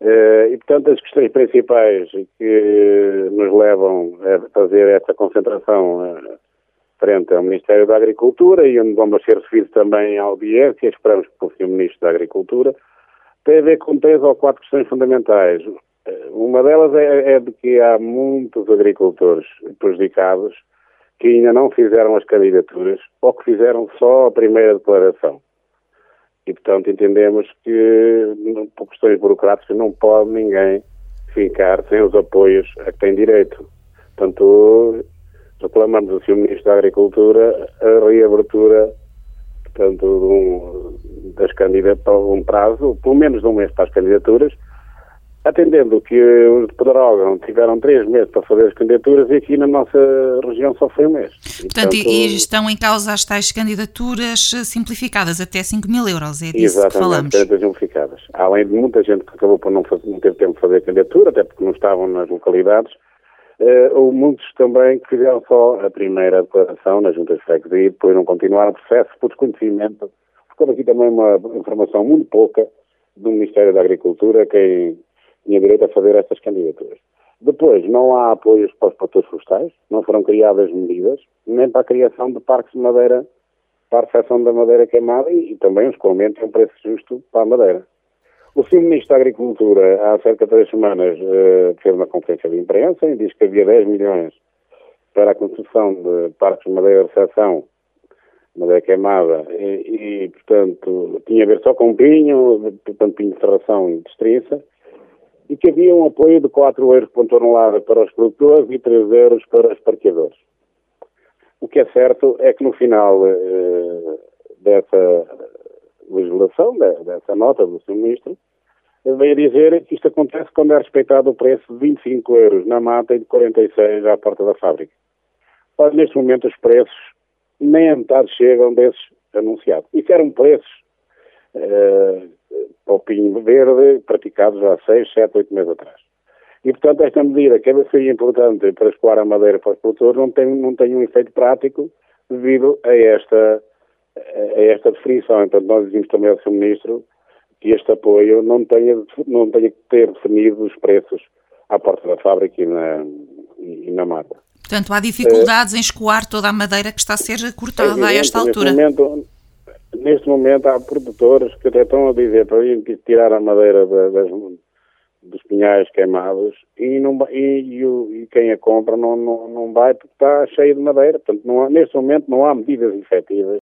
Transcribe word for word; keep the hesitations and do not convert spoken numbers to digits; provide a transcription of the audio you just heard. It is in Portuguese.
Uh, e, portanto, as questões principais que nos levam a fazer esta concentração uh, frente ao Ministério da Agricultura, e onde vamos ser recebidos também à audiência, esperamos que fosse o Ministro da Agricultura, tem a ver com três ou quatro questões fundamentais. Uh, uma delas é, é de que há muitos agricultores prejudicados que ainda não fizeram as candidaturas ou que fizeram só a primeira declaração. E, portanto, entendemos que, por questões burocráticas, não pode ninguém ficar sem os apoios a que tem direito. Portanto, reclamamos ao senhor Ministro da Agricultura a reabertura, portanto, de um, das candidaturas para um prazo, pelo menos de um mês para as candidaturas, atendendo que os de Pedrógão tiveram três meses para fazer as candidaturas e aqui na nossa região só foi um mês. E, portanto, portanto, e estão em causa as tais candidaturas simplificadas, até cinco mil euros, é disso que falamos. Exatamente, simplificadas. Além de muita gente que acabou por não, fazer, não ter tempo de fazer a candidatura, até porque não estavam nas localidades, uh, houve muitos também que fizeram só a primeira declaração nas juntas de freguesia e depois não continuaram o processo por desconhecimento. Ficou aqui também uma informação muito pouca do Ministério da Agricultura, quem tinha direito a fazer estas candidaturas. Depois, não há apoios para os produtores florestais, não foram criadas medidas, nem para a criação de parques de madeira, para a recepção da madeira queimada e, e também os escoamento é um preço justo para a madeira. O senhor Ministro da Agricultura, há cerca de três semanas, uh, fez uma conferência de imprensa e disse que havia dez milhões para a construção de parques de madeira de recepção, madeira queimada, e, e, portanto, tinha a ver só com pinho, portanto, pinho de serração e de estriça, e que havia um apoio de quatro euros por tonelada para os produtores e três euros para os parqueadores. O que é certo é que no final eh, dessa legislação, dessa nota do senhor Ministro, veio dizer que isto acontece quando é respeitado o preço de vinte e cinco euros na mata e de quarenta e seis à porta da fábrica. Ora, neste momento os preços nem a metade chegam desses anunciados. Isso eram preços eh, para o pinho verde praticados há seis, sete, oito meses atrás. E, portanto, esta medida, que é seria importante para escoar a madeira para os produtores, não tem, não tem um efeito prático devido a esta, a esta definição. Então, nós dizemos também ao senhor Ministro que este apoio não tenha, não tenha que ter definido os preços à porta da fábrica e na, e na mata. Portanto, há dificuldades é, em escoar toda a madeira que está a ser cortada é evidente, a esta altura. Neste momento, neste momento há produtores que até estão a dizer para ir tirar a madeira das, dos pinhais queimados e, não, e, e, e quem a compra não, não, não vai porque está cheio de madeira. Portanto, não há, neste momento não há medidas efetivas